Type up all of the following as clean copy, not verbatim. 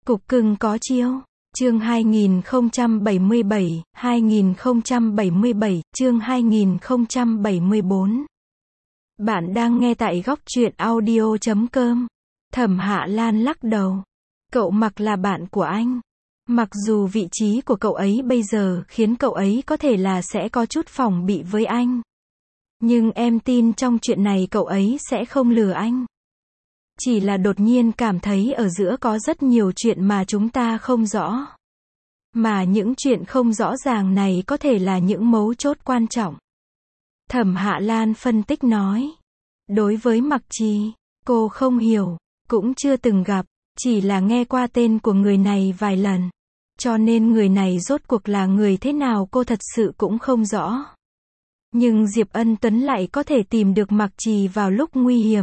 Cục cưng có chiêu. Chương 2077, 2077, chương 2074. Bạn đang nghe tại góc truyện audio.com. Thẩm Hạ Lan lắc đầu. Cậu Mặc là bạn của anh. Mặc dù vị trí của cậu ấy bây giờ khiến cậu ấy có thể là sẽ có chút phòng bị với anh. Nhưng em tin trong chuyện này cậu ấy sẽ không lừa anh. Chỉ là đột nhiên cảm thấy ở giữa có rất nhiều chuyện mà chúng ta không rõ. Mà những chuyện không rõ ràng này có thể là những mấu chốt quan trọng. Thẩm Hạ Lan phân tích nói. Đối với Mặc Trì, cô không hiểu, cũng chưa từng gặp, chỉ là nghe qua tên của người này vài lần. Cho nên người này rốt cuộc là người thế nào cô thật sự cũng không rõ. Nhưng Diệp Ân Tuấn lại có thể tìm được Mặc Trì vào lúc nguy hiểm.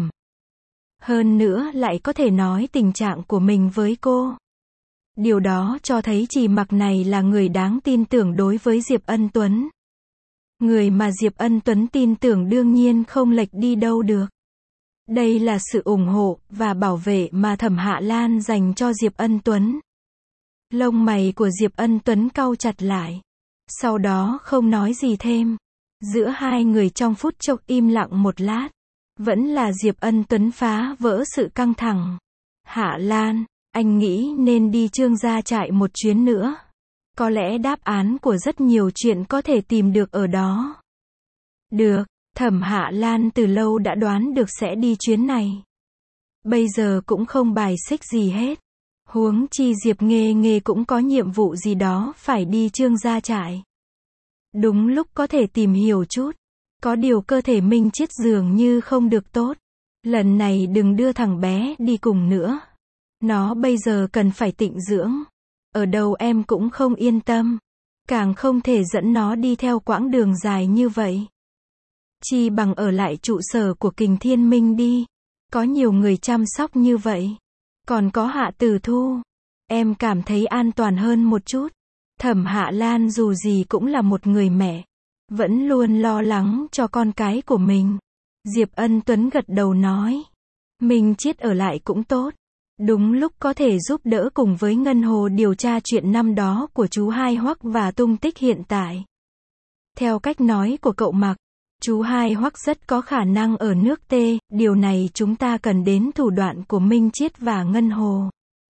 Hơn nữa lại có thể nói tình trạng của mình với cô. Điều đó cho thấy Trì Mặc này là người đáng tin tưởng đối với Diệp Ân Tuấn. Người mà Diệp Ân Tuấn tin tưởng đương nhiên không lệch đi đâu được. Đây là sự ủng hộ và bảo vệ mà Thẩm Hạ Lan dành cho Diệp Ân Tuấn. Lông mày của Diệp Ân Tuấn cau chặt lại. Sau đó không nói gì thêm. Giữa hai người trong phút chốc im lặng một lát. Vẫn là Diệp Ân Tuấn phá vỡ sự căng thẳng. Hạ Lan, anh nghĩ nên đi Trương gia trại một chuyến nữa. Có lẽ đáp án của rất nhiều chuyện có thể tìm được ở đó. Được, Thẩm Hạ Lan từ lâu đã đoán được sẽ đi chuyến này. Bây giờ cũng không bài xích gì hết. Huống chi Diệp Nghê Nghê cũng có nhiệm vụ gì đó phải đi Trương gia trại. Đúng lúc có thể tìm hiểu chút. Có điều cơ thể Minh Chiết dường như không được tốt. Lần này đừng đưa thằng bé đi cùng nữa. Nó bây giờ cần phải tịnh dưỡng. Ở đâu em cũng không yên tâm. Càng không thể dẫn nó đi theo quãng đường dài như vậy. Chi bằng ở lại trụ sở của Kình Thiên Minh đi. Có nhiều người chăm sóc như vậy. Còn có Hạ Tử Thu. Em cảm thấy an toàn hơn một chút. Thẩm Hạ Lan dù gì cũng là một người mẹ. Vẫn luôn lo lắng cho con cái của mình. Diệp Ân Tuấn gật đầu nói. Minh Chiết ở lại cũng tốt. Đúng lúc có thể giúp đỡ cùng với Ngân Hồ điều tra chuyện năm đó của chú Hai Hoắc và tung tích hiện tại. Theo cách nói của cậu Mặc, chú Hai Hoắc rất có khả năng ở nước T, điều này chúng ta cần đến thủ đoạn của Minh Chiết và Ngân Hồ.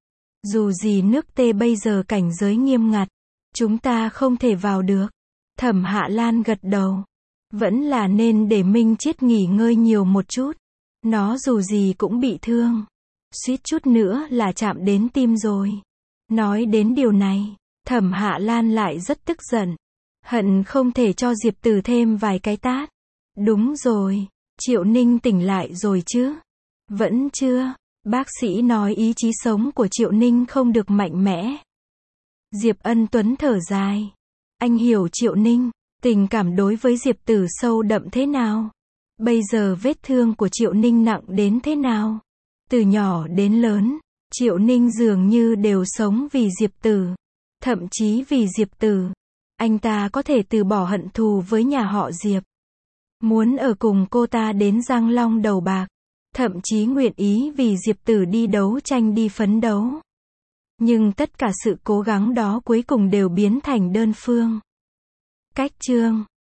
Dù gì nước T bây giờ cảnh giới nghiêm ngặt, chúng ta không thể vào được. Thẩm Hạ Lan gật đầu. Vẫn là nên để Minh Chiết nghỉ ngơi nhiều một chút. Nó dù gì cũng bị thương. Suýt chút nữa là chạm đến tim rồi. Nói đến điều này, Thẩm Hạ Lan lại rất tức giận. Hận không thể cho Diệp Từ thêm vài cái tát. Đúng rồi, Triệu Ninh tỉnh lại rồi chứ? Vẫn chưa. Bác sĩ nói ý chí sống của Triệu Ninh không được mạnh mẽ. Diệp Ân Tuấn thở dài. Anh hiểu Triệu Ninh, tình cảm đối với Diệp Tử sâu đậm thế nào? Bây giờ vết thương của Triệu Ninh nặng đến thế nào? Từ nhỏ đến lớn, Triệu Ninh dường như đều sống vì Diệp Tử. Thậm chí vì Diệp Tử, anh ta có thể từ bỏ hận thù với nhà họ Diệp. Muốn ở cùng cô ta đến Giang Long đầu bạc. Thậm chí nguyện ý vì Diệp Tử đi đấu tranh đi phấn đấu. Nhưng tất cả sự cố gắng đó cuối cùng đều biến thành đơn phương. Cách chương